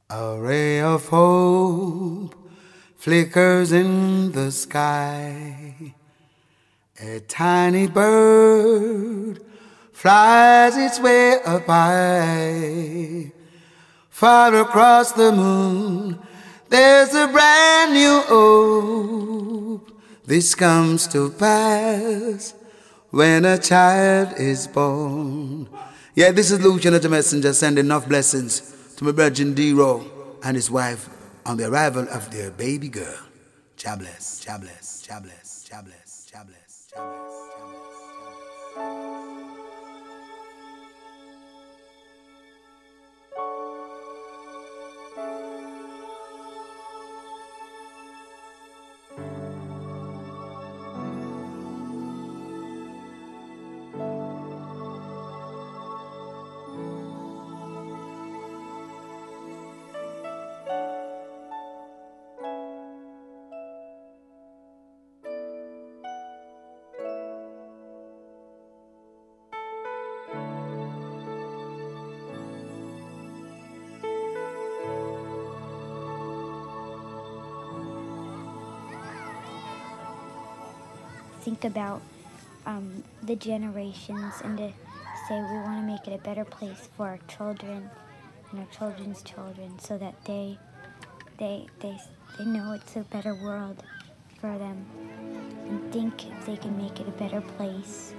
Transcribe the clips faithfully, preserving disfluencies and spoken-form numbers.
A ray of hope flickers in the sky. A tiny bird flies its way up high. Far across the moon, there's a brand new hope. This comes to pass when a child is born. Yeah, this is Lucian the Messenger sending enough blessings to my brother D-Row and his wife on the arrival of their baby girl. Jah bless, Jah bless, Jah bless, Jah bless, Jah bless, Jah bless. Think about um, the generations and to say we want to make it a better place for our children and our children's children, so that they they they they know it's a better world for them, and think if they can make it a better place.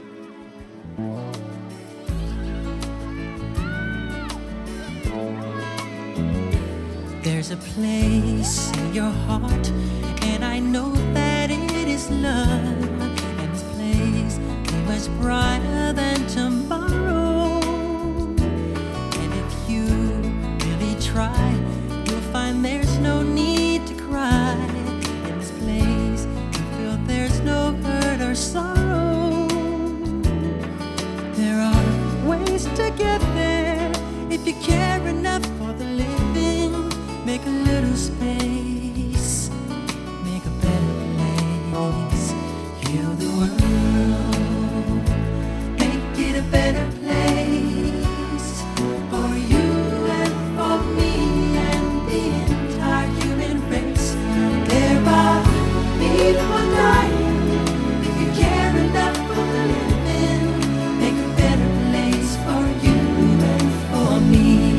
There's a place in your heart, and I know that it is love. And this place is much brighter than tomorrow. And if you really try, you'll find there's no need to cry. In this place, you feel there's no hurt or sorrow. There are ways to get there if you care enough for the living. Make a little space, make a better place, heal the world, make it a better place for you and for me and the entire human race. There are people dying. If you care enough for the living, make a better place for you and for me.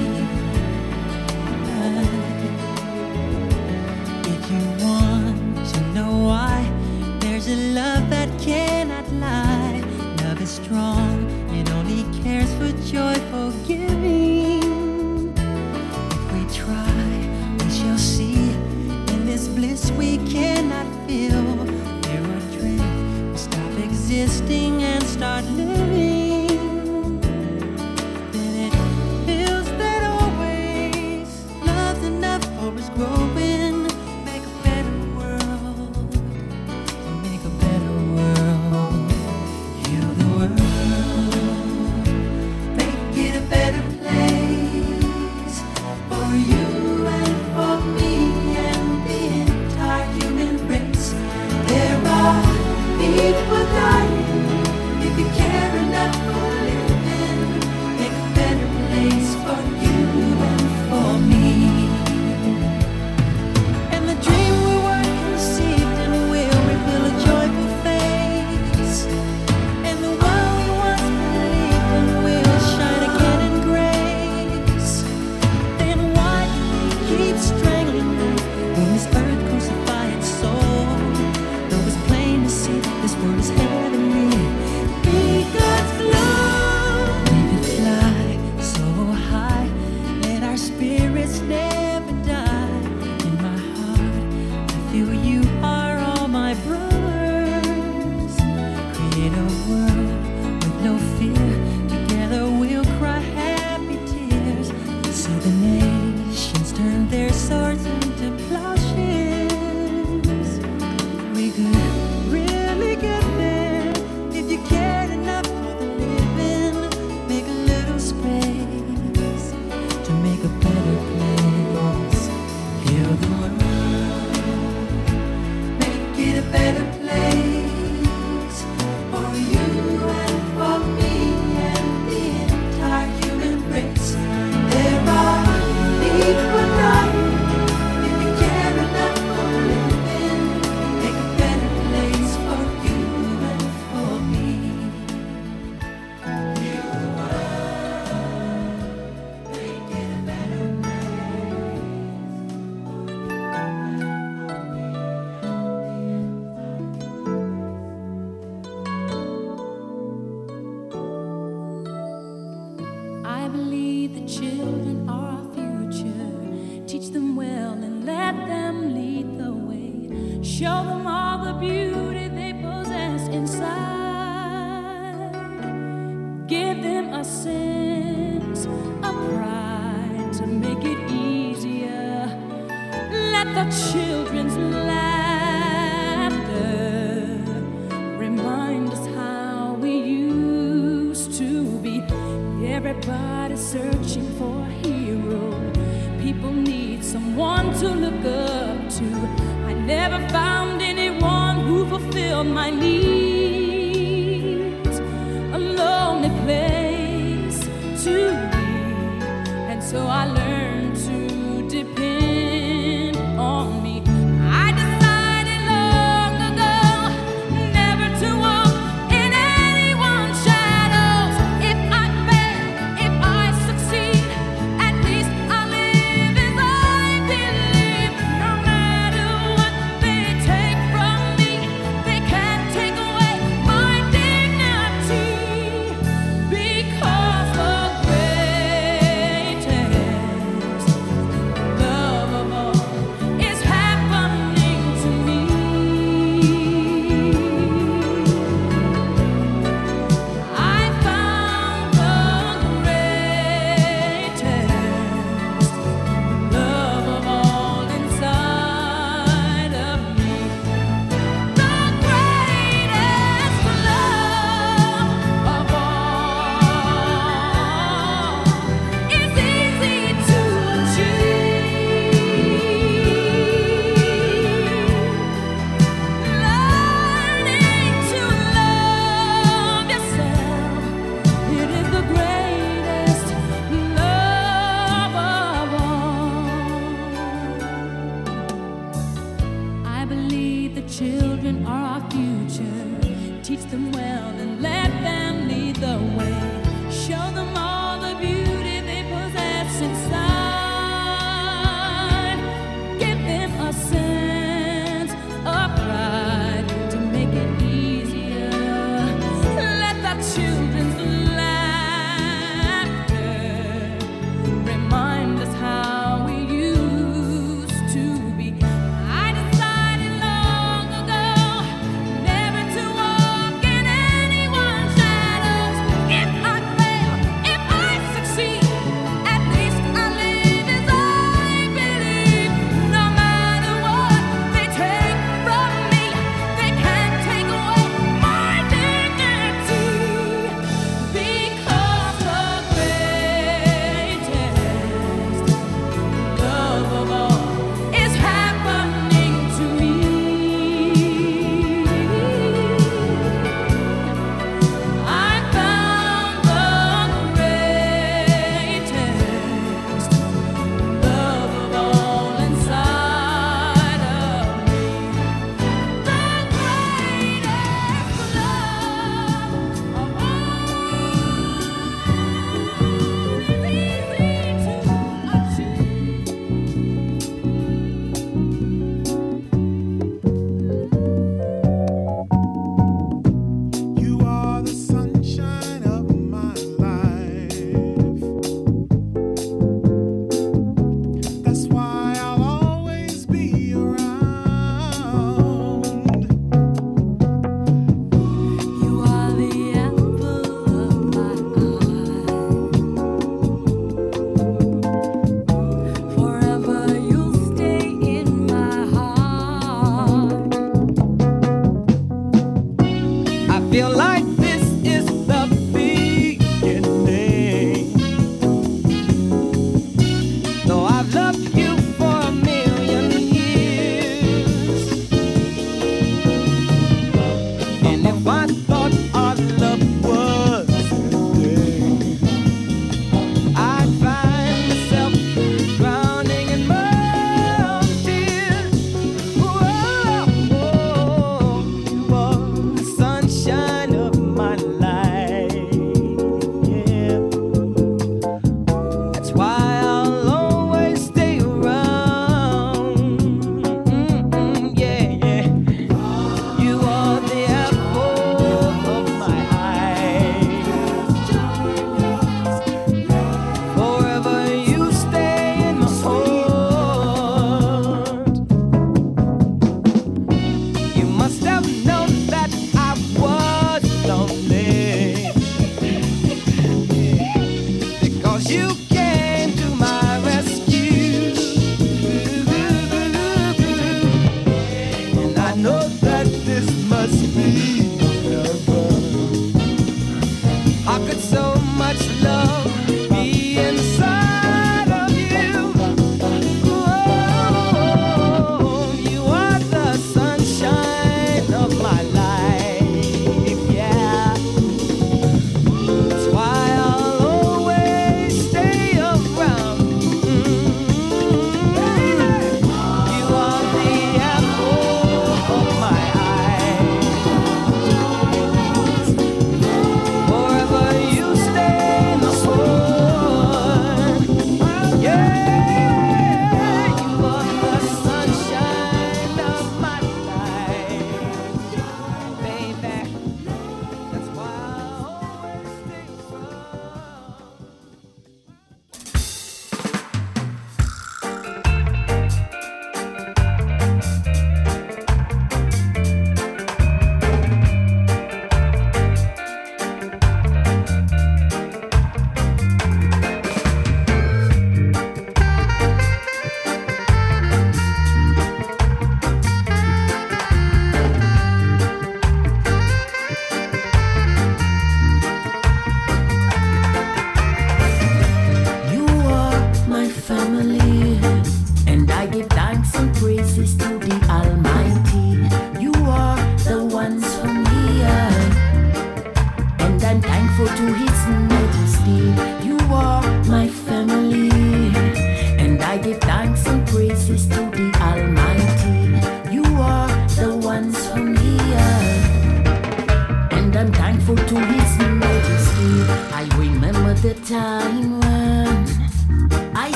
There's a love that cannot lie. Love is strong, it only cares for joyful giving. If we try, we shall see. In this bliss we cannot feel. There are dreams, we stop existing and start living. Then it feels that always love's enough for us growing. Make a better world. Make a better world, heal the world, make it a better place for you and for me and the entire human race. There are people dying. If you care enough for living, make a better place for you and for me. And the dream we were conceived in will reveal a joyful face, and the world we once believed in will shine again in grace. Then why keep strangling me when this earth crucifies its soul? Though it's plain to see that this world is heavenly. Be God's love. We can fly so high, let our spirits never die. In my heart, I feel you are all my brothers. Create a world with no fear. Together we'll cry happy tears. See the nations turn their swords into plowshares. We could really get there if you cared enough for the living. Make a little space to make a better place. Heal the world, make it a better place for you and for me and the entire human race. There are make it easier. Let the children's laughter remind us how we used to be. Everybody's searching for a hero. People need someone to look up to. I never found anyone who fulfilled my needs. A lonely place to be, and so I learned to depend on me. I decided long ago never to walk in anyone's shadows. If I fail, if I succeed, at least I live as I believe. No matter what they take from me, they can't take away my dignity, because the greatest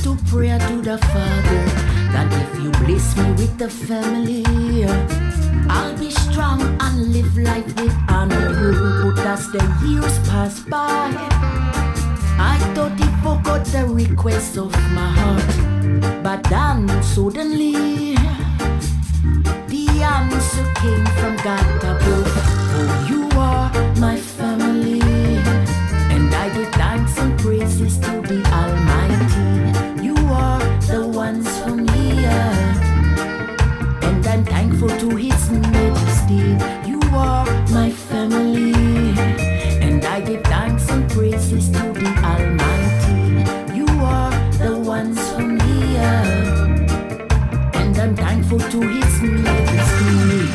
to pray to the Father that if you bless me with the family, I'll be strong and live life with honor. But as the years pass by, I thought he forgot the request of my heart. But then suddenly, the answer came from God above. Oh, you are my family, and I give thanks and praises to the Almighty. You are the ones for me, and I'm thankful to His Majesty. You are my family, and I give thanks and praises to the Almighty. You are the ones for me, and I'm thankful to His Majesty.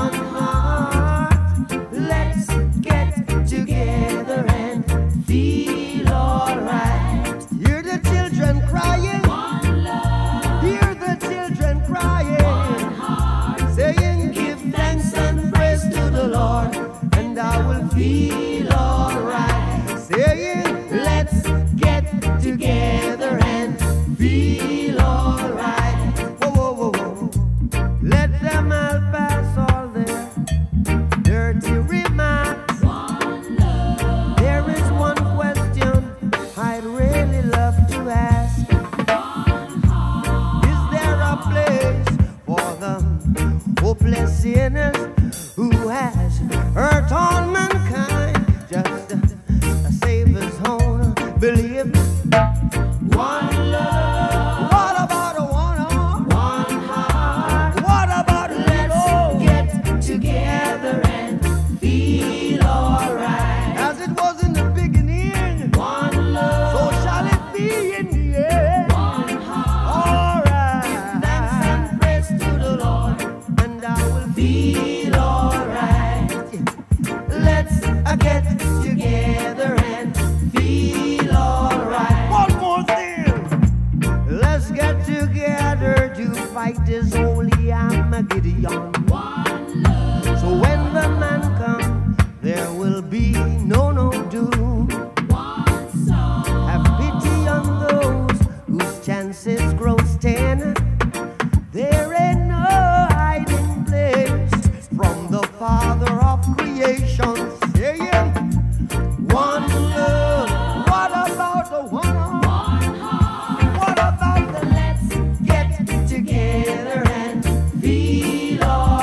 Let's get together and feel Let's get together and feel alright. Whoa, whoa, whoa, whoa. Let them all pass all their dirty remarks. One love. There is one question I'd really love to ask. One heart. Is there a place for the hopeless sinners who has hurt all mankind? Just a, a Savior's own belief. One love. What about a one heart? One heart. What about a let's get together and feel alright? As it was in the beginning. One love. So shall it be in the end. One heart. Alright. Give thanks and praise to the Lord, and I will feel alright. Let's uh, get together and feel alright. One more thing. Let's get together to fight this holy Armageddon. One love. So when the man comes, there will be no no doom. One soul. Have pity on those whose chances grow ten. There ain't no hiding place from the Father of creation. Saying, one love. What about the one heart? One heart. What about the let's get together and feel alright?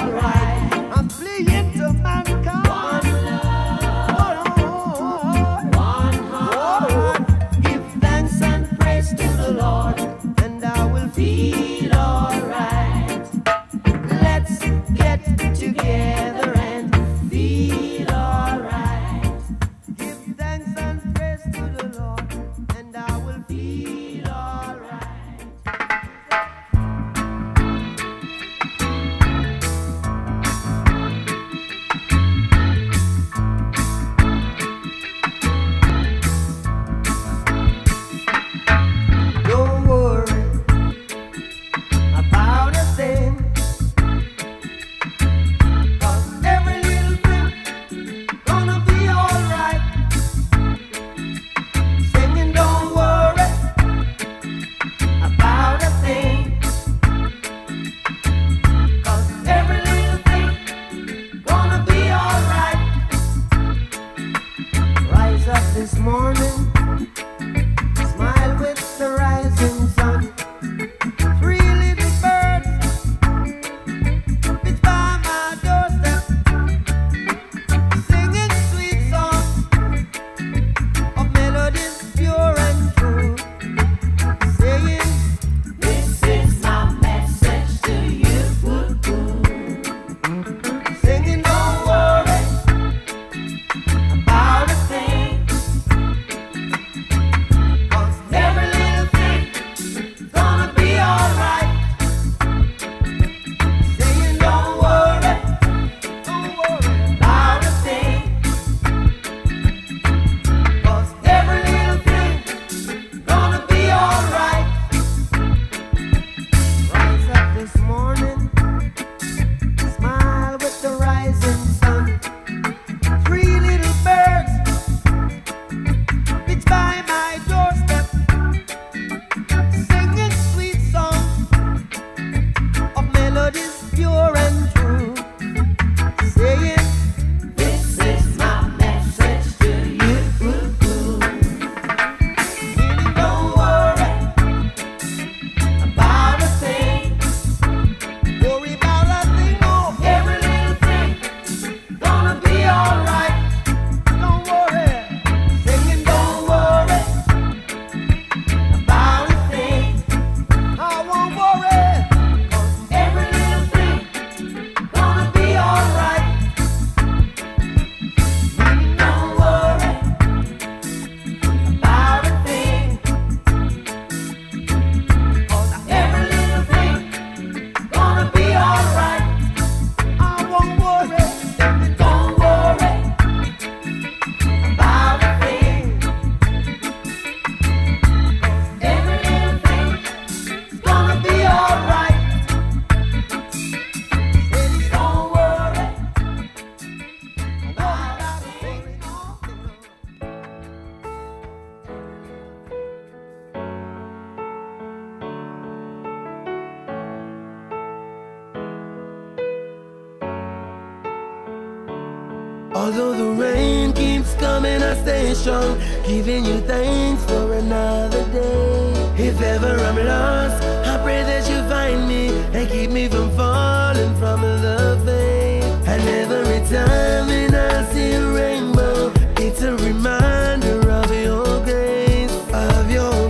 Although the rain keeps coming, I stay strong, giving you thanks for another day. If ever I'm lost, I pray that you find me and keep me from falling from the faith. And every time when I see a rainbow, it's a reminder of your grace, of your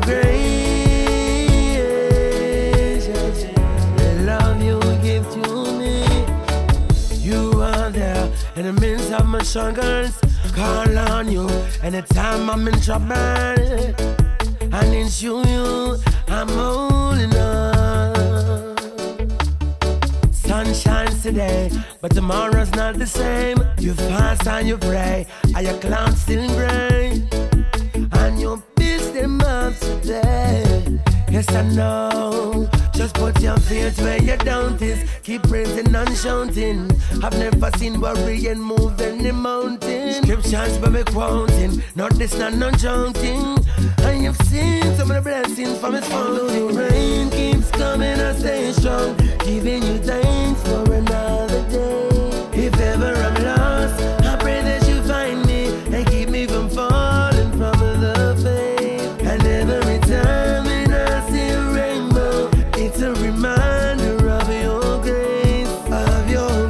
grace. The love you give to me, you are there in the midst of my struggles. Call on you anytime I'm in trouble, and it's you, you I'm holding on. Sun shines today, but tomorrow's not the same. You fast and you pray, and your clouds still gray, and you build them up today. Yes, I know. Just put your faith where your doubt is. Keep praising and shouting. I've never seen worrying move any mountain. Scriptures by me quoting, not this, not no joking. And you've seen some of the blessings from His fountain. The rain keeps coming, I stay strong, giving you thanks for another day. If ever I'm lost, I pray that you find me and keep me from falling from the faith. And every time when I see a rainbow, it's a reminder of your grace, of your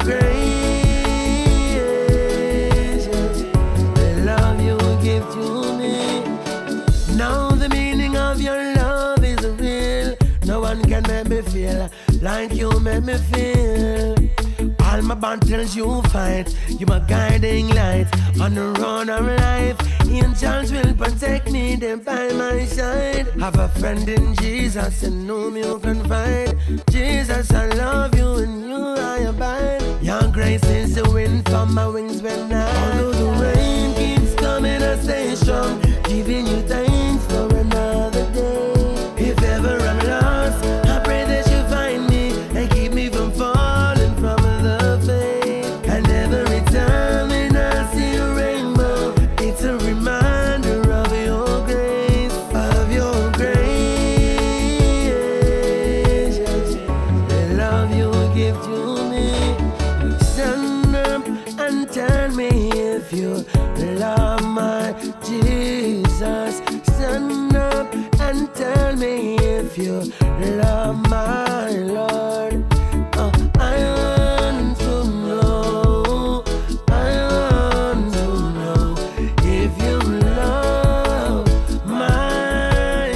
grace. The love you give to me. Now the meaning of your love is real. No one can make me feel like you make me feel. All my battles you fight, you my guiding light on the road of life. Angels will protect me, they're by my side. Have a friend in Jesus in whom you can find. Jesus, I love you and you I abide. Your grace is the wind from my wings when I. Although the rain keeps coming, I stay strong, giving you thanks for another day. If ever I'm lost, I pray that you find me and keep me from falling from the faith. And every time when I see a rainbow, it's a reminder of your grace, of your grace. The love you give to me. Stand up and tell me if you love my Jesus. Stand up and tell me if you love my Lord. Oh, I want to know, I want to know if you love my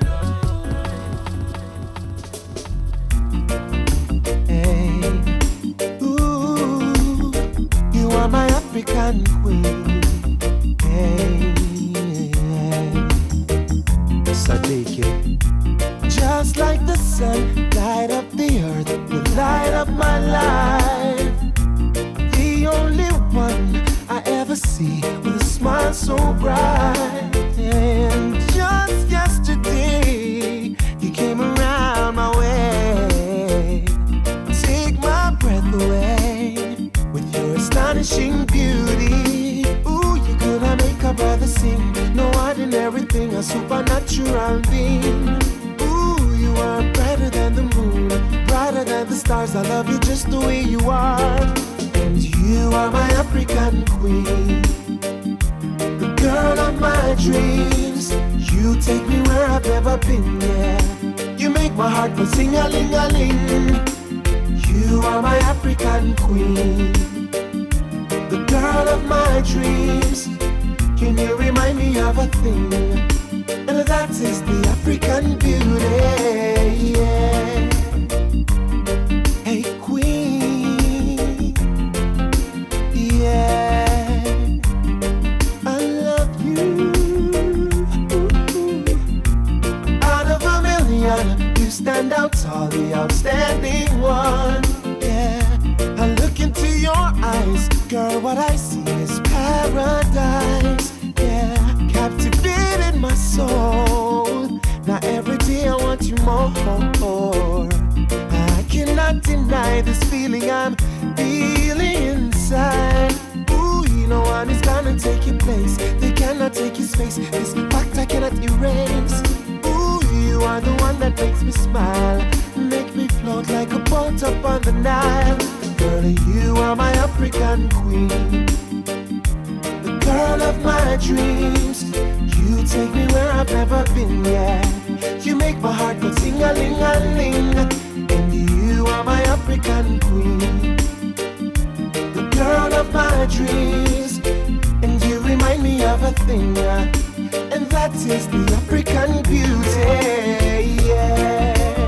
Lord. Hey, ooh, you are my African queen. Hey, Sadiki. Just like the sun, light up the earth, you light up my life. The only one I ever see with a smile so bright. And just yesterday, you came around my way. Take my breath away with your astonishing beauty. Ooh, you could have make a brother sing. No ordinary thing, a supernatural being. You are brighter than the moon, brighter than the stars. I love you just the way you are. And you are my African queen, the girl of my dreams. You take me where I've never been, yeah. You make my heart go sing-a-ling-a-ling. You are my African queen, the girl of my dreams. Can you remind me of a thing? And that is the African beauty, yeah. Hey, queen, yeah. I love you. Out of a million, you stand out tall, the outstanding one, yeah. I look into your eyes, girl, what I see is paradise, yeah. Captivated my soul. Now every day I want you more. I cannot deny this feeling I'm feeling inside. Ooh, you know one is gonna take your place. They cannot take your space. This fact I cannot erase. Ooh, you are the one that makes me smile, make me float like a boat up on the Nile. Girl, you are my African queen, girl of my dreams. You take me where I've never been, yeah. You make my heart go ting-a-ling-a-ling. And you are my African queen, the girl of my dreams. And you remind me of a thing, yeah. And that is the African beauty, yeah.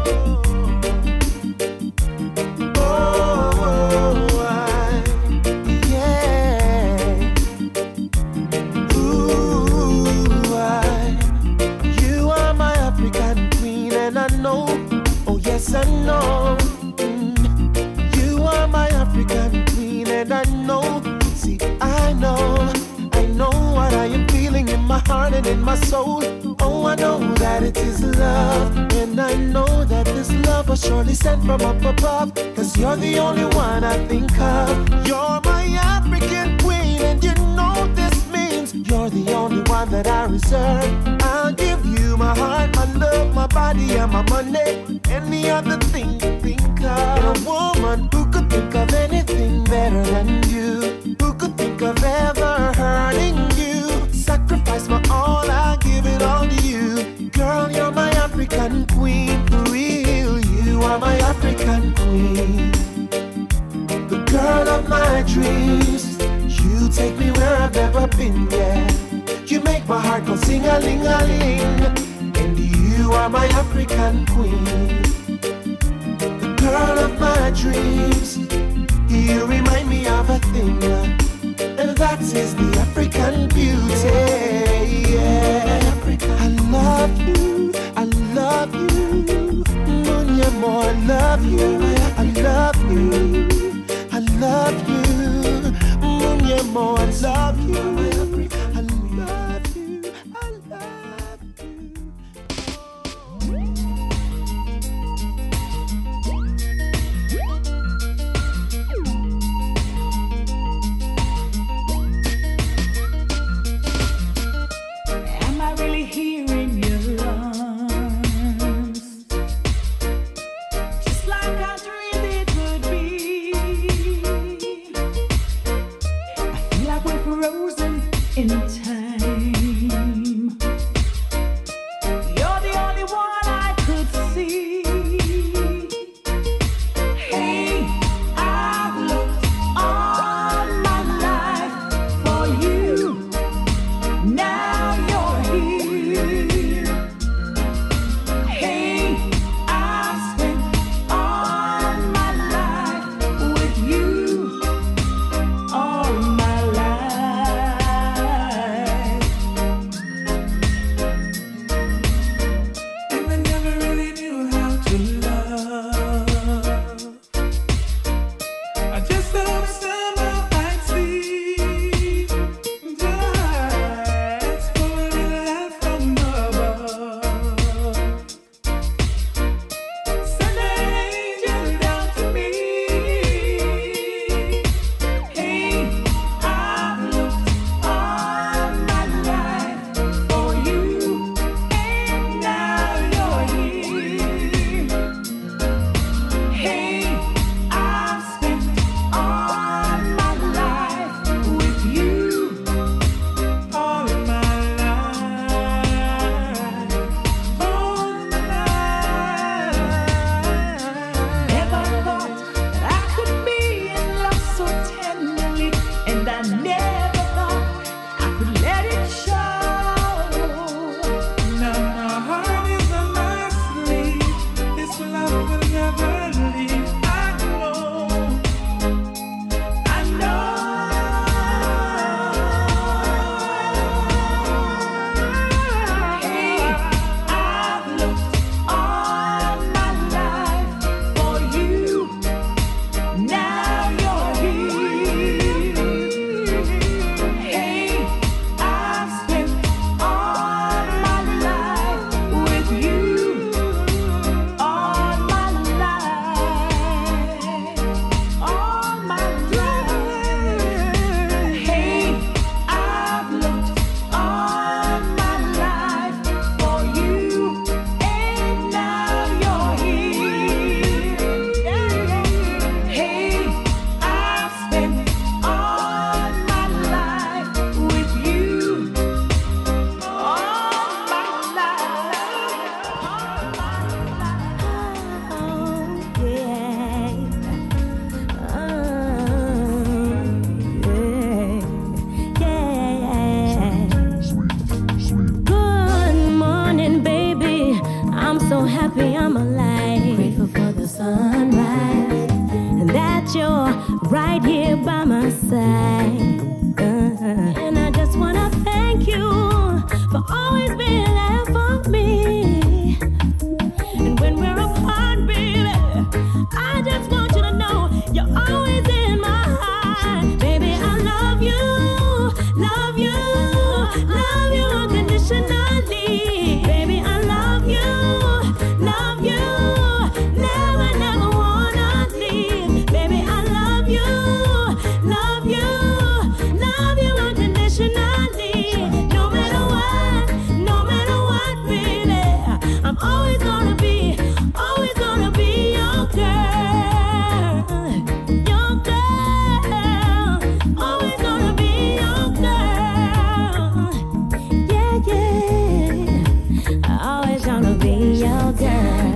Yes, I know. Mm. You are my African queen, and I know. See, I know. I know what I am feeling in my heart and in my soul. Oh, I know that it is love. And I know that this love was surely sent from up above. Cause you're the only one I think of. You're my African queen, and you know this means you're the only one that I reserve. I'll give you my heart, my love, my body, and my money. Any other thing you think of. A woman who could think of anything better than you. Who could think of ever hurting you. Sacrifice my all, I'll give it all to you. Girl, you're my African queen, for real. You are my African queen, the girl of my dreams. You take me where I've never been, yeah. You make my heart go sing-a-ling-a-ling. And you are my African queen, the girl of my dreams. You remind me of a thing, and that is the African beauty, yeah. I love you, I love you, Munyemo, I love you, I love you, I love you, Munyemo, I love you, I love you, I love you. Am I really side. Uh-huh. And I just wanna thank you for always being there for me. And when we're apart, baby, I just want you to know you're always in my heart. Baby, I love you, love you, love you unconditionally. Baby, I love you, love you, never, never wanna leave. Baby, I love you, love you, love you unconditionally. No matter what, no matter what, baby, I'm always gonna be, always gonna be your girl, your girl, always gonna be your girl. Yeah, yeah, always gonna be your girl.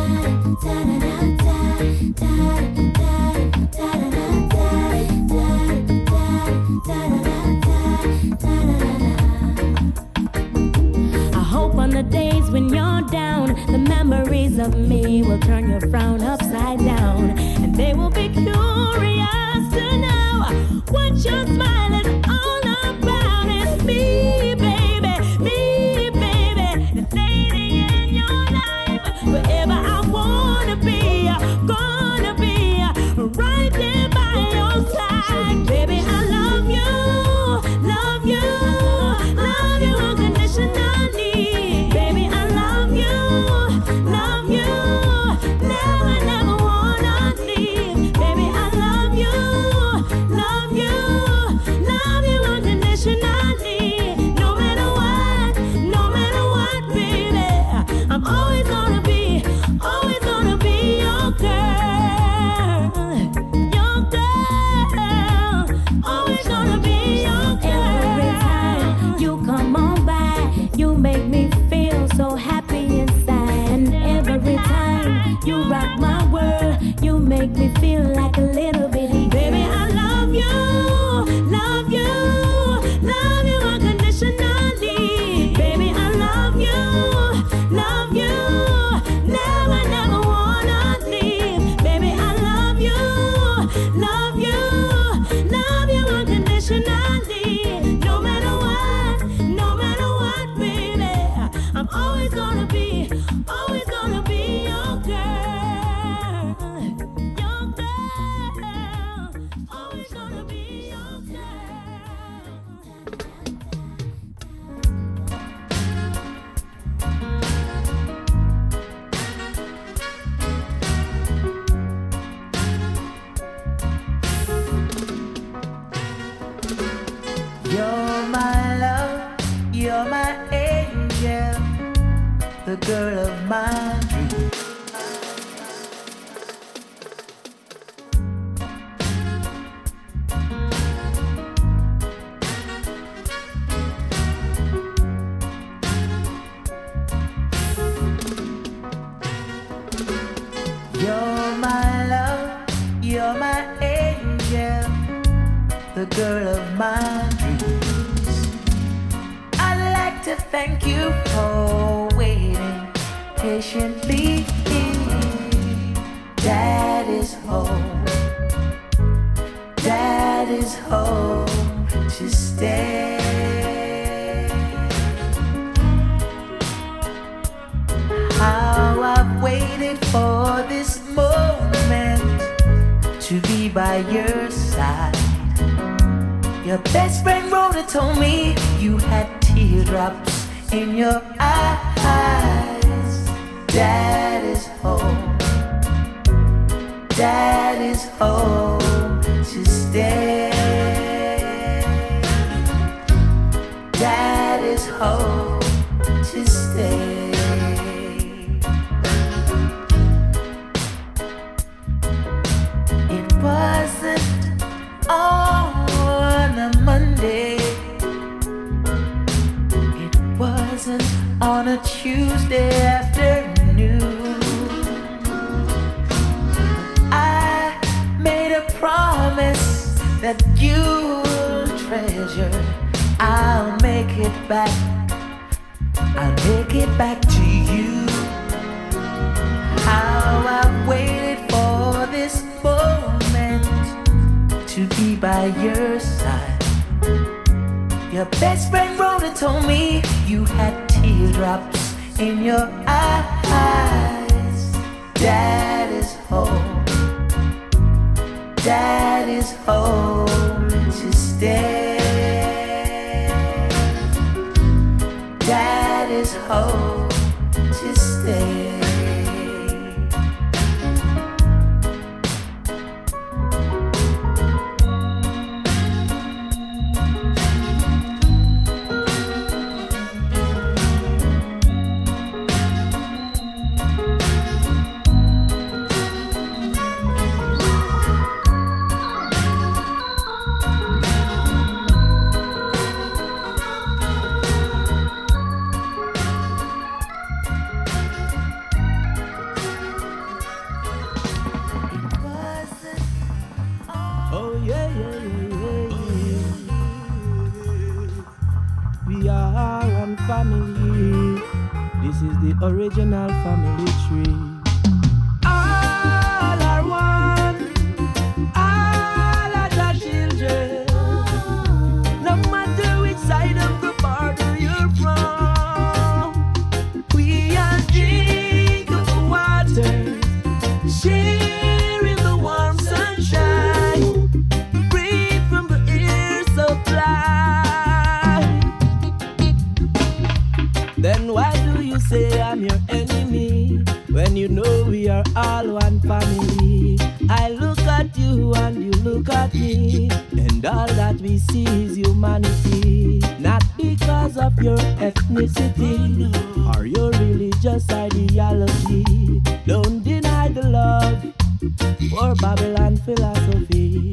I hope on the days when you're down, the memories of me will turn your frown upside down, and they will be curious to know what your smile is all about. It's me, baby, me, baby, the lady in your life. Wherever I wanna be, gonna be right there by your side. Baby, I love you, love you, love you unconditionally. Baby, I love you, love you, never, never wanna leave. Baby, I love you, love you, love you unconditionally. No matter what, no matter what, baby, I'm always gonna be, always gonna be your girl, your girl, always gonna be your girl. Every time you come on by, you make me feel so happy inside. And every time you rock my world, you make me feel like a little bitty. Baby, I love you, love you, love you unconditionally. Baby, I love you, love you, never, never wanna leave. Baby, I love you, love you, love you unconditionally. No matter what, no matter what, baby, I'm always gonna be, always gonna be your girl, your girl, always gonna be your girl. You're my love, you're my angel, the girl of my dreams. You're my love, you're my angel, the girl of my dreams. I'd like to thank you for waiting patiently. Dad is home, Dad is home to stay. How I've waited for this moment to be by your side. Your best friend Rhoda told me you had teardrops in your eyes. Dad is home, Dad is home to stay. Dad is home to stay. It wasn't on a Monday, it wasn't on a Tuesday afternoon. I made a promise that you'll treasure. I'll make it back, I'll make it back to you. How I've waited for this moment to be by your side. Your best friend Rhoda told me you had teardrops in your eyes. Dad is home. Dad is home to stay. Dad is home to stay. Original family tree. All are one, all are the children. No matter which side of the border you're from, we are drink of the water, sharing the warm sunshine, breathe from the air supply. Then why do you say I'm your enemy when you know we are all one family? I look at you and you look at me, and all that we see is humanity. Not because of your ethnicity or your religious ideology. Don't deny the love or Babylon philosophy.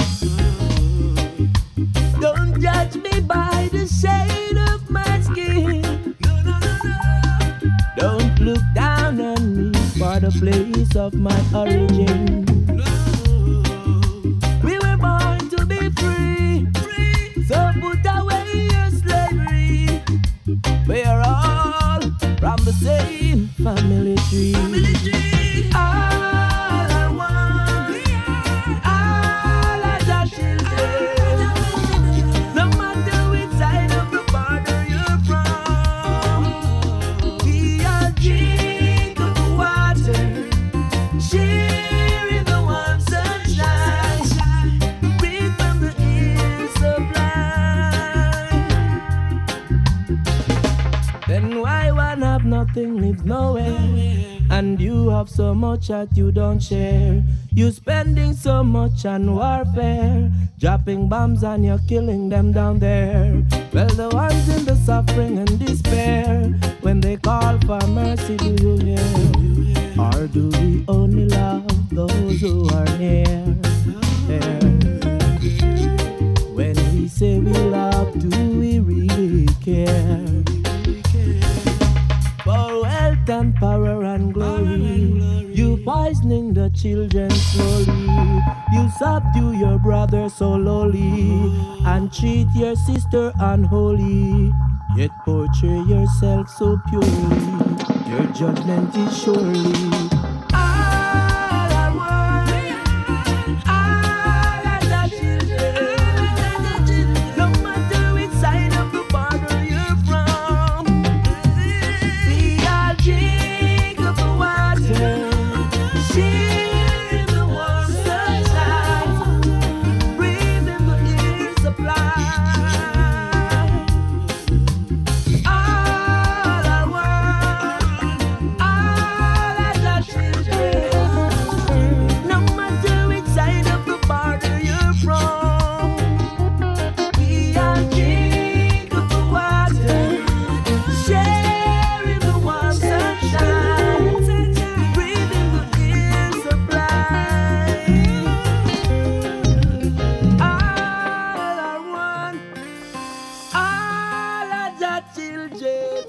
Don't judge me by the shade of my skin. Don't look down on me for the place of my origin. We were born to be free, so put away your slavery. We are all from the same family tree. All are one, all are the children. No matter which side of the border you're from, we are drink of the water, sharing the warm sunshine, breathe from the air sublime. Then why one have nothing, live nowhere, and you have so much that you don't share? You spending so much on warfare, dropping bombs and you're killing them down there. Well, the ones in the suffering and despair, when they call for mercy, do you hear? Or do we only love those who are near? When we say we love, do we really care? For wealth and power and glory, you poisoning the children slowly. You subdue your brother so lowly, and treat your sister unholy. Yet portray yourself so purely, your judgment is surely. All are one, all are the children. No matter which side of the border you're from, we all drink of the water, share the warm sunshine, breathe in the air supply. All are one, all are the children. No matter which side of the border you're from, we all drink of the water, sharing the warm sunshine, breathe in the air supply. All are one, all are the children.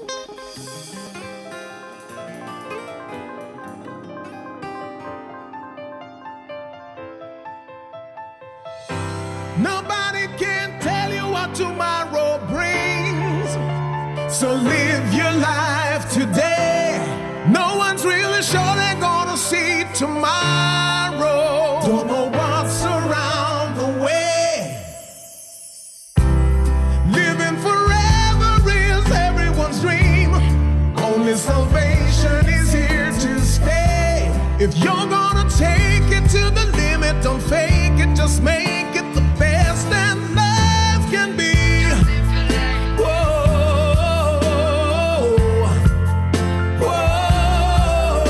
Nobody can tell you what tomorrow brings. So live your life today. No one's really sure they're gonna see tomorrow. Don't know what's around the way. If you're gonna take it to the limit, don't fake it, just make it the best that life can be. Whoa, whoa,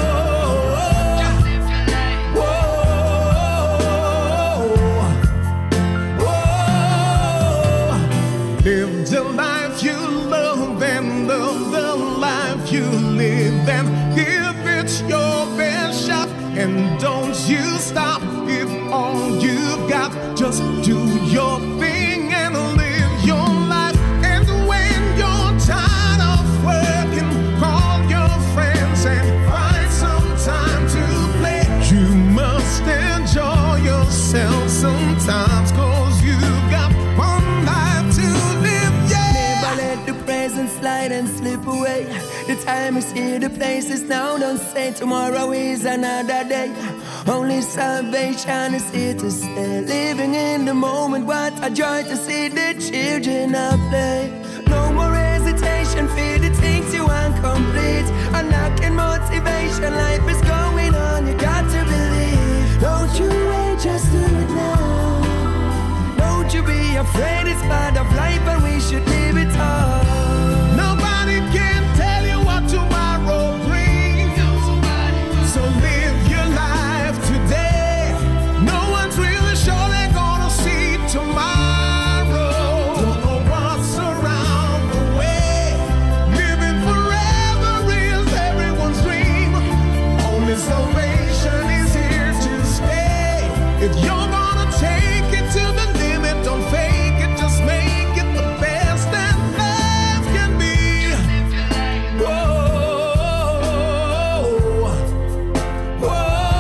whoa, whoa. Live the life you love and love the life you live and give it your best shot. And don't you stop if all you've got. Just do your thing and live your life. And when you're tired of working, call your friends and find some time to play. You must enjoy yourself sometimes, cause you've got one life to live, yeah. Never let the present slide and slip away. The time is here, the place is now. Don't say tomorrow is another day. Only salvation is here to stay. Living in the moment, what a joy to see the children at play. No more hesitation, fear the things you want complete. Unlocking motivation, life is going on, you got to believe. Don't you wait, just do it now. Don't you be afraid, it's part of life and we should live it all. Nobody can tell you what tomorrow brings, so live your life today. No one's really sure they're gonna see tomorrow. Don't know what's around the way. Living forever is everyone's dream. Only salvation is here to stay. If you're gonna take it to the limit, don't fake it, just make it the best that life can be. Whoa, whoa,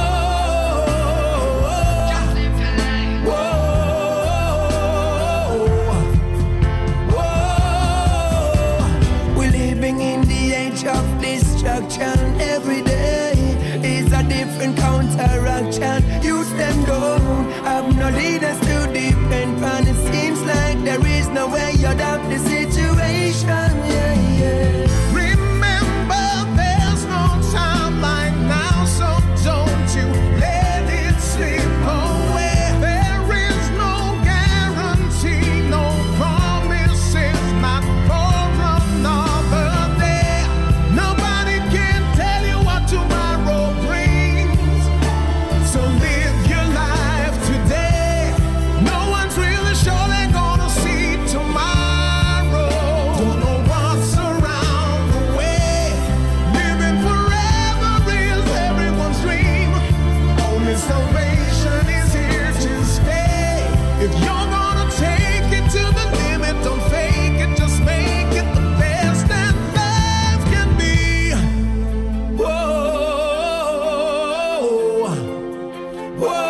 whoa. We're living in the age of destruction. Every day is a different counteraction. Use them don't have no leaders to depend on. It seems like there is no way out of the situation. Yeah, yeah. Remember, there's no time like now, so don't you let it slip away. There is no guarantee, no promises, not for another day. Nobody can tell you what tomorrow brings, so live your life today. No one's really sure they're gonna see tomorrow. Don't know what's around the way. Living forever is everyone's dream. Only salvation is here to stay. If you're gonna take it to the limit, don't fake it, just make it the best that life can be. Whoa, whoa, whoa.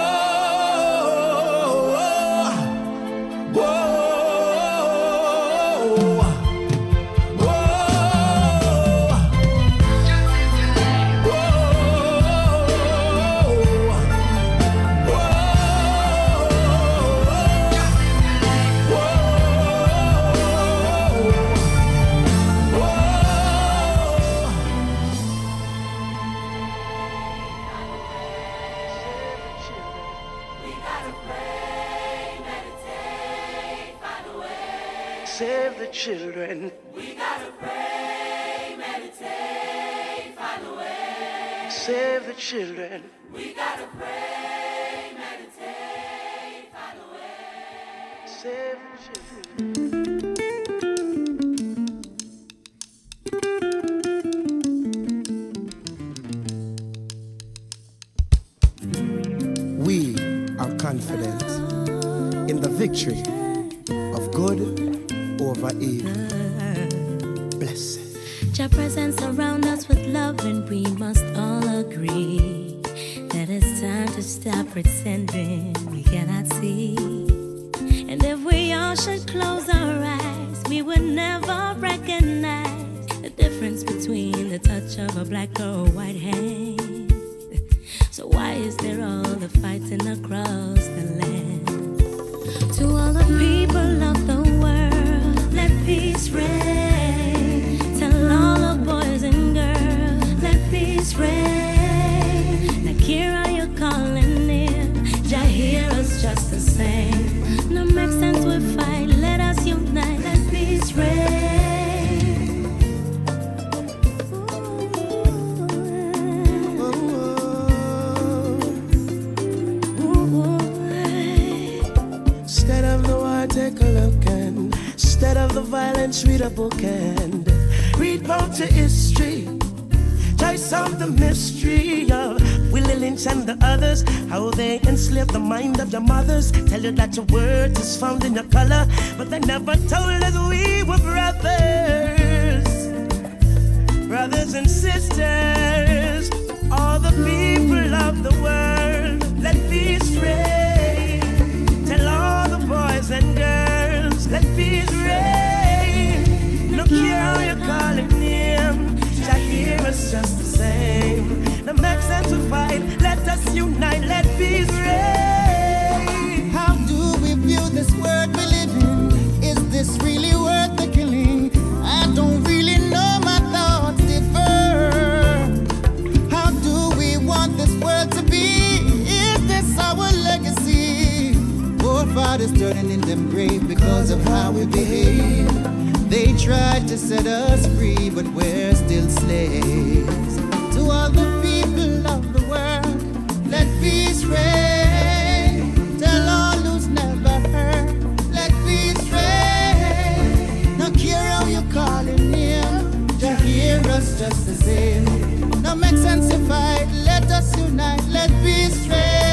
Save the children. We gotta pray, meditate, find a way. Save the children. We gotta pray, meditate, find a way. Save the children. We are confident in the victory of good over evil. Blessed. Your presence around us with love, and we must all agree that it's time to stop pretending we cannot see. And if we all should close our eyes, we would never recognize the difference between the touch of a black or a white hand. So why is there all the fighting across the land? To all the people of the world, let peace reign. Tell all the boys and girls, let peace reign. Now bench, read a book and read about your history. Try solve the mystery of Willie Lynch and the others, how they enslaved the mind of your mothers. Tell you that your worth is found in your color, but they never told us we were brothers. Brothers and sisters, all the people of the world, let peace reign. Tell all the boys and girls, let peace reign. Look here how you're calling him, Jah hear us just the same. No makes sense to fight, let us unite, let peace reign. How do we view this world we live in? Is this really worth the killing? I don't really know, my thoughts differ. How do we want this world to be? Is this our legacy? Forefathers turning in them grave because of how we behave. They tried to set us free, but we're still slaves. To all the people of the world, let peace reign. Tell all who's never heard, let peace reign. Now care how you're calling him, to hear us just the same. Now make sense to fight, let us unite, let peace reign.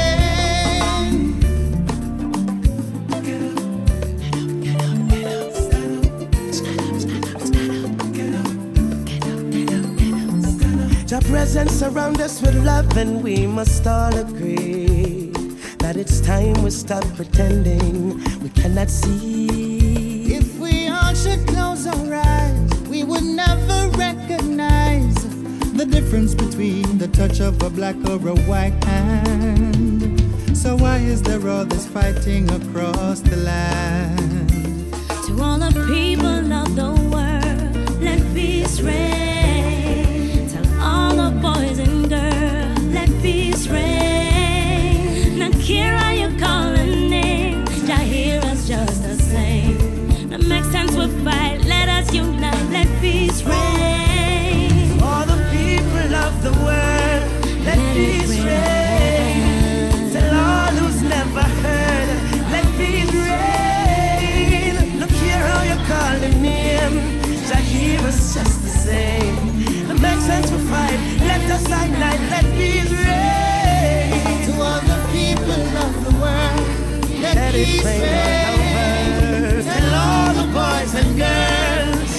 Your presence surround us with love, and we must all agree that it's time we stop pretending we cannot see. If we all should close our eyes, we would never recognize the difference between the touch of a black or a white hand. So why is there all this fighting across the land? To all the people of the world, let peace reign. All the boys and girls, let peace reign. Now care how you calling name, Jah hear us just the same. Now make sense we fight, let us unite, let peace reign. All the people of the world, let, let peace reign. Tell all who's never heard, let peace reign. Look here how you're calling him, Jah hear us just the same. Make sense for fight, let us unite, let peace reign. To all the people of the world, let, let peace reign. Tell all the boys and girls,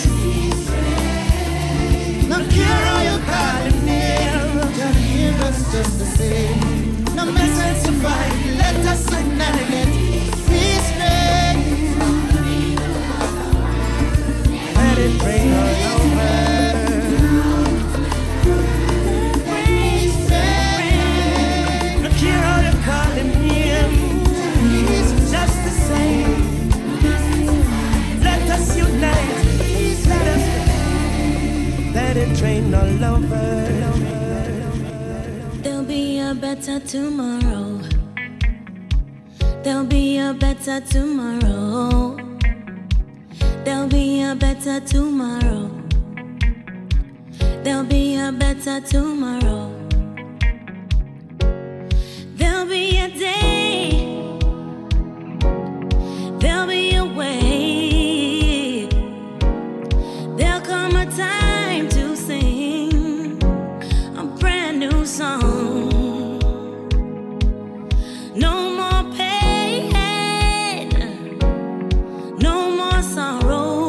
not care how you're calling him, just hear us just the same. No make sense to fight, let us unite, let peace reign. Let it rain all over. Let it rain all over. There'll be a better tomorrow. There'll be a better tomorrow. There'll be a better tomorrow. There'll be a better tomorrow. There'll be a day. There'll be a way. There'll come a time to sing a brand new song. No more pain, no more sorrow,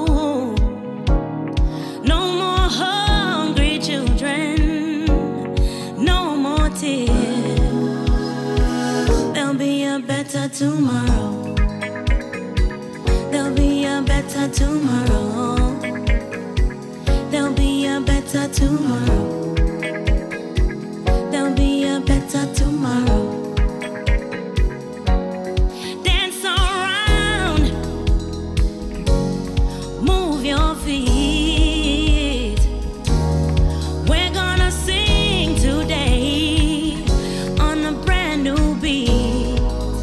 no more hungry children, no more tears. There'll be a better tomorrow. There'll be a better tomorrow. There'll be a better tomorrow. There'll be a better tomorrow. Dance around, move your feet. We're gonna sing today on a brand new beat.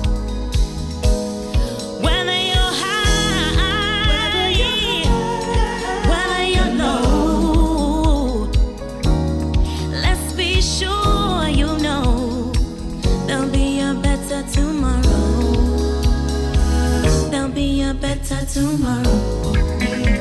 Whether you're high, whether you're low, let's be sure you know there'll be a better tomorrow. There'll be a better tomorrow.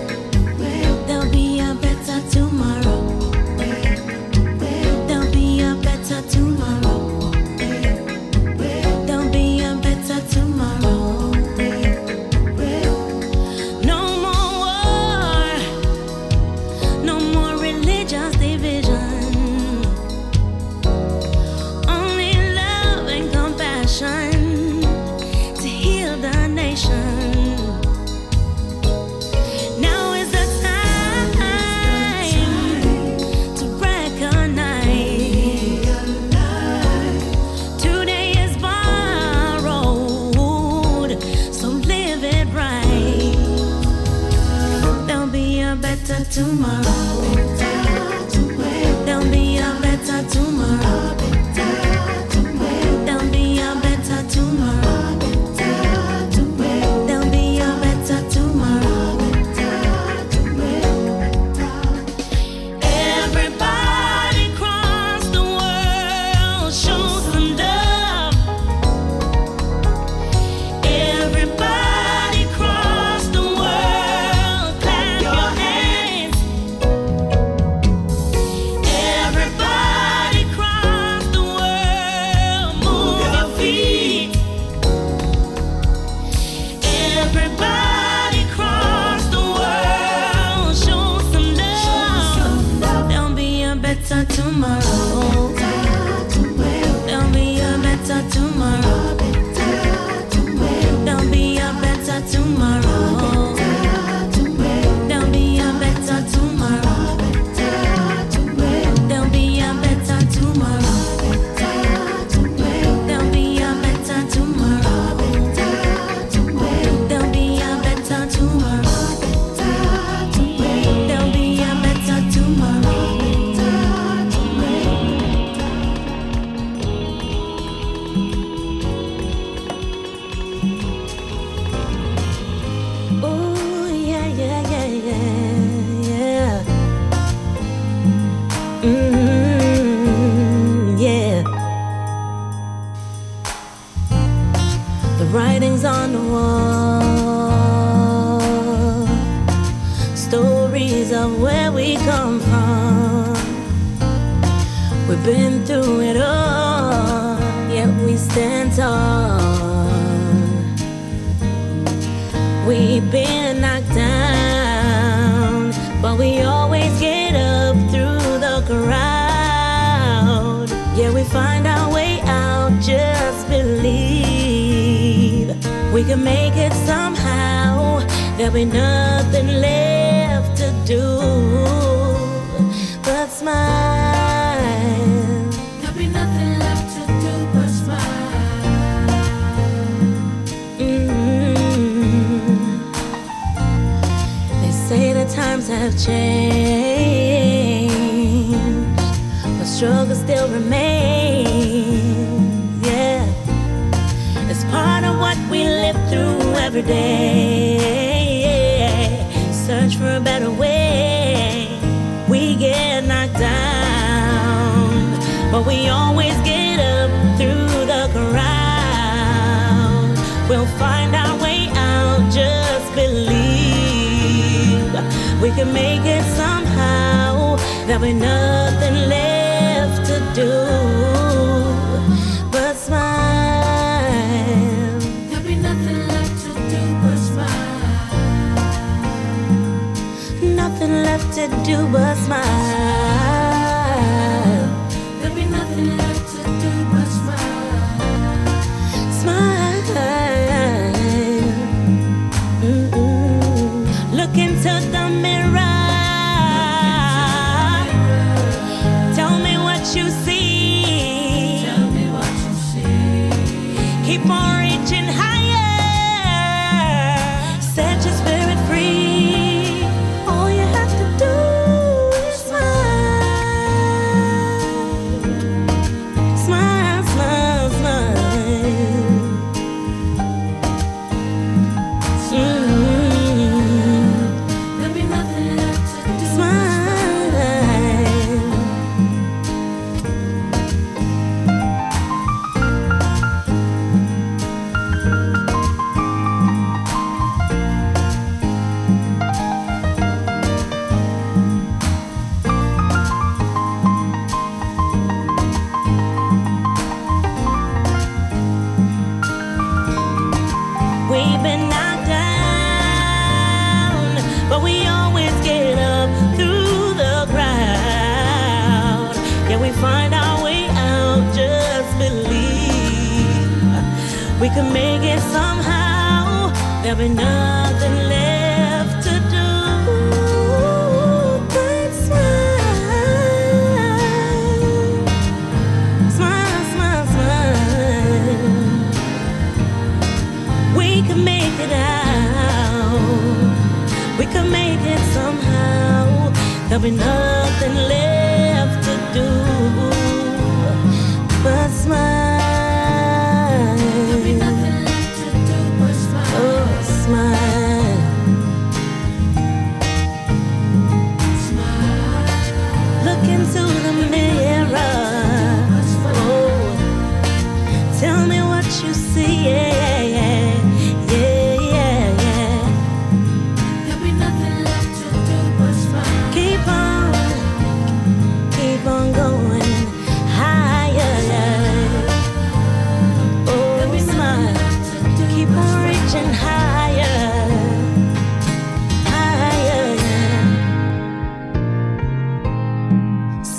better tomorrow. There'll be a better tomorrow. There'll be a better tomorrow. There'll be a better tomorrow. There'll be a better tomorrow. There'll be a better tomorrow. There'll be a better tomorrow. There'll be a better tomorrow. Oh yeah, yeah, yeah, yeah, yeah. Mm, yeah. The writing's on the wall. Stories of where we come from. We've been through it all, yet we stand tall. We've been knocked down, but we always get up through the crowd. Yeah, we find our way out, just believe we can make it somehow. There'll be nothing left to do but smile. There'll be nothing left to do but smile. Mm-hmm. They say the times have changed, but struggle still remains. Yeah, it's part of what we live through every day. Search for a better way. We get knocked down, but we always get up through the crowd. We'll find our way out, just believe we can make it somehow. There'll be nothing left to do but smile. There'll be nothing left to do but smile. Nothing left to do but smile. There'll be nothing left to do but smile. Smile. Mm-mm. Look into the mirror. Tell me what you see. Tell me what you see. Keep on reaching higher. Set your spirit free. All you have to do is smile. Smile, smile, smile. Mm. There'll be nothing left to do. Smile. We've been knocked down, but we always get up through the crowd. Yeah, we find our way out, just believe we can make it somehow. There'll be nothing left to do but smile. Smile, smile, smile. We can make it out. We can make it somehow. There'll be nothing left to do but smile. There'll be nothing left to do but smile. Oh, smile.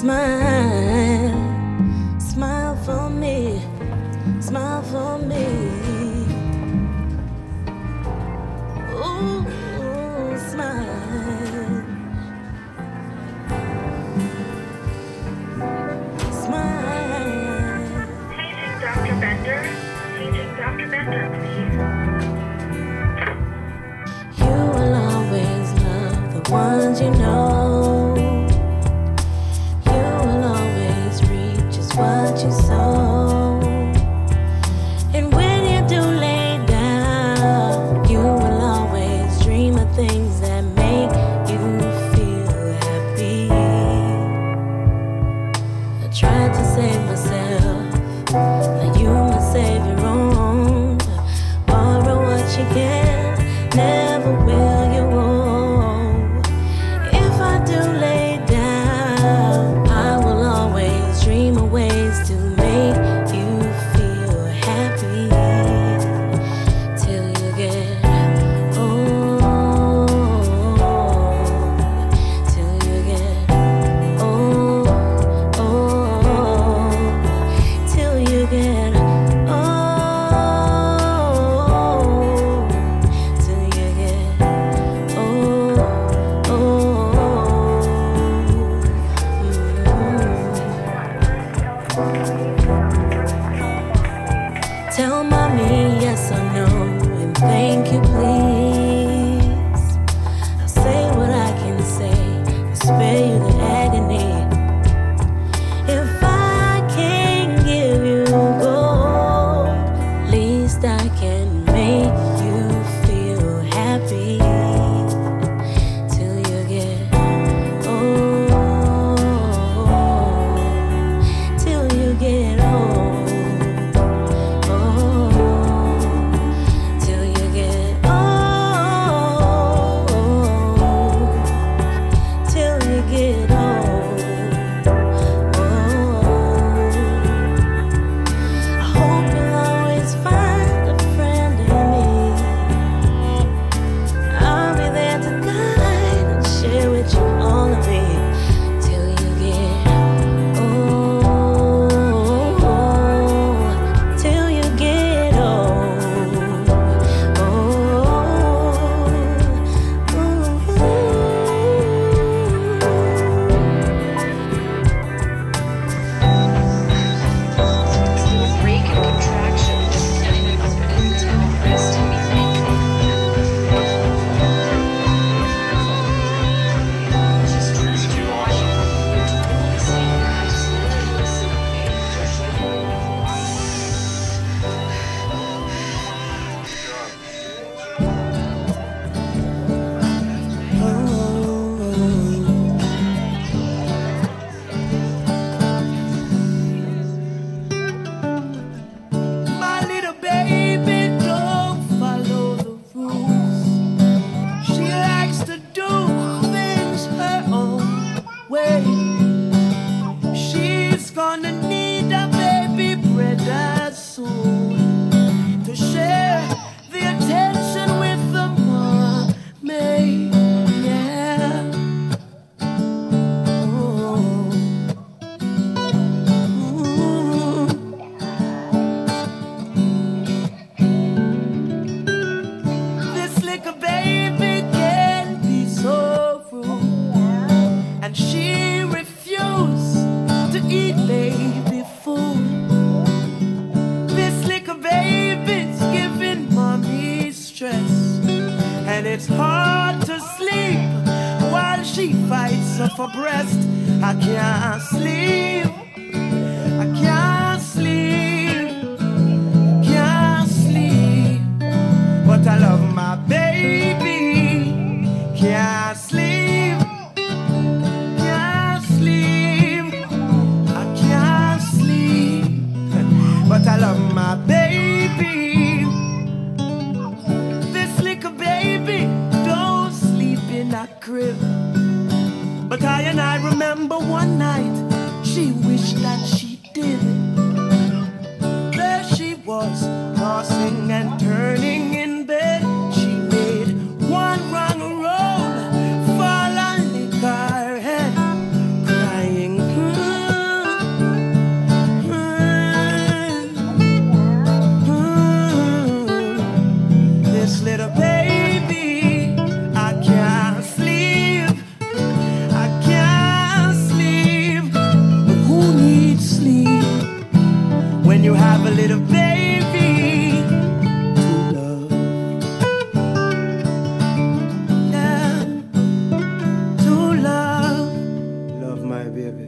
Smile, smile for me, smile for me. Ooh, smile, smile. Paging Doctor Bender. Paging Doctor Bender, please. You will always love the ones you know. You will always reap just what you sow. And when you do lay down, you will always dream of things that make you feel happy. I tried to save myself, now you must save your own. Borrow what you can, never will you owe. If I do lay down, I will always dream of ways to make you feel happy. Till you get old, till you get old, old, till you get old, till you get old, old. Tell mommy yes or no and thank you please. I'll say what I can say and spare you the agony. If I can't give you gold, least I can make you feel happy. Till you get old, till you get old, old, till you get old, till you get old, old. I hope you'll always find a friend in me. I'll be there to guide and share with you all of me. Till you get old, till you get old, Break and contraction. Rest and be thankful. Just trust your Washington. Listen, just listen, My little baby don't follow the rules. She likes to do things her own way. She's gonna need a baby brother soon to share the attention with the mommy. Yeah. Oh. Ooh. This little baby can be so rude, and she refused to eat baby food. This little baby's giving mommy stress, and it's hard to sleep while she fights for breast. I can't sleep, I can't sleep, can't sleep. But I love my baby. Can't sleep, can't sleep, I can't sleep. But I love my baby. This little baby don't sleep in a crib. But I and I remember one night she wished that she did. There she was, tossing and turning in bed. She made one wrong roll, fall on the car head, crying. little baby to love. Love, to love. Love my baby.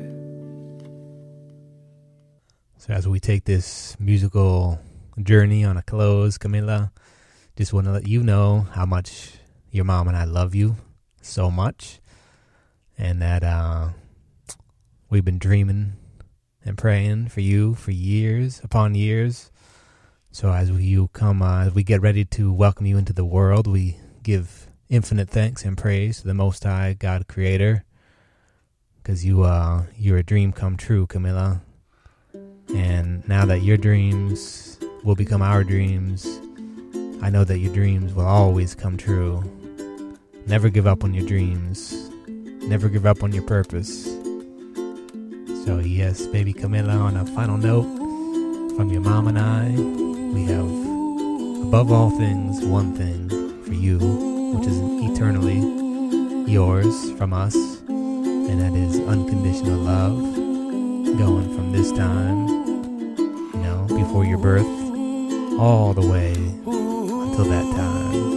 So as we take this musical journey on a close, Camila, just want to let you know how much your mom and I love you so much, and that uh, we've been dreaming and praying for you for years upon years. So as we, you come, uh, as we get ready to welcome you into the world, we give infinite thanks and praise to the Most High God Creator, because you, uh, you're a dream come true, Camila. And now that your dreams will become our dreams, I know that your dreams will always come true. Never give up on your dreams. Never give up on your purpose. So yes, baby Camila, on a final note from your mom and I, we have, above all things, one thing for you, which is eternally yours from us, and that is unconditional love, going from this time, you know, before your birth, all the way until that time.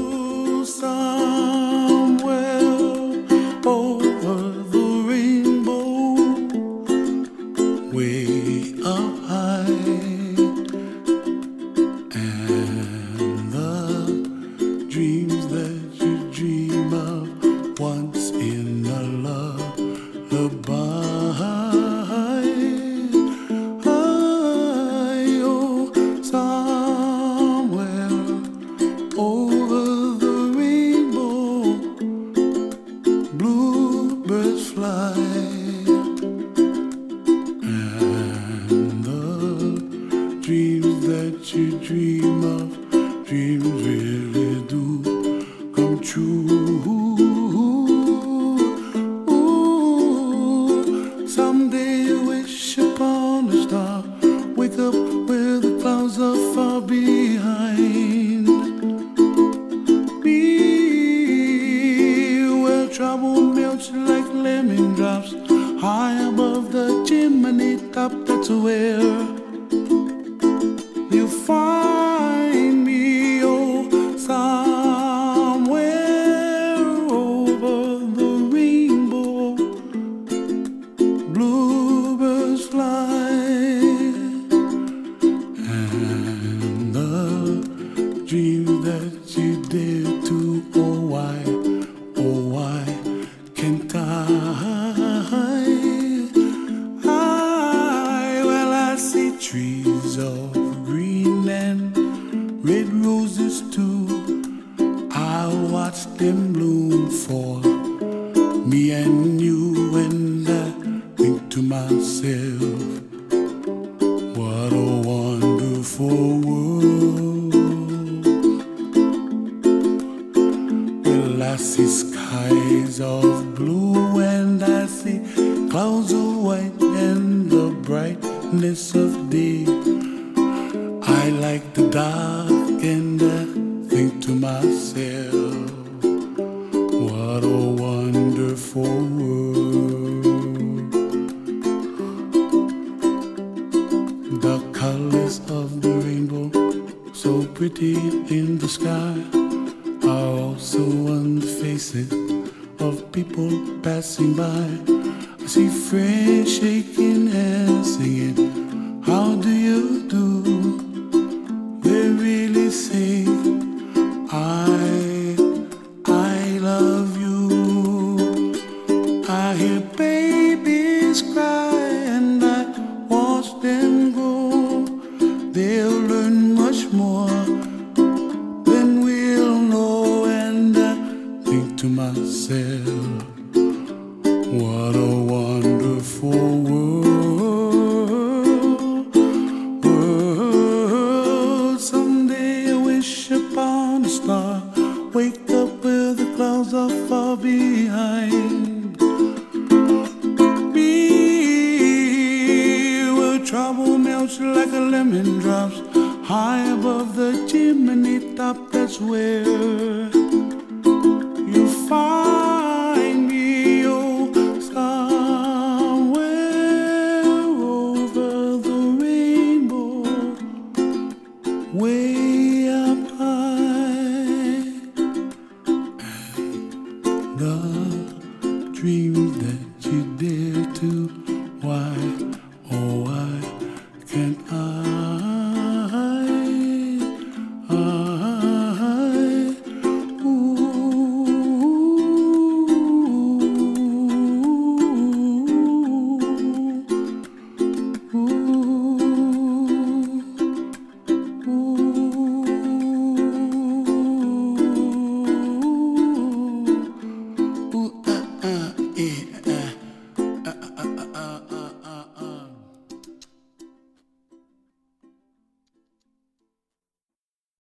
that you dare to. Why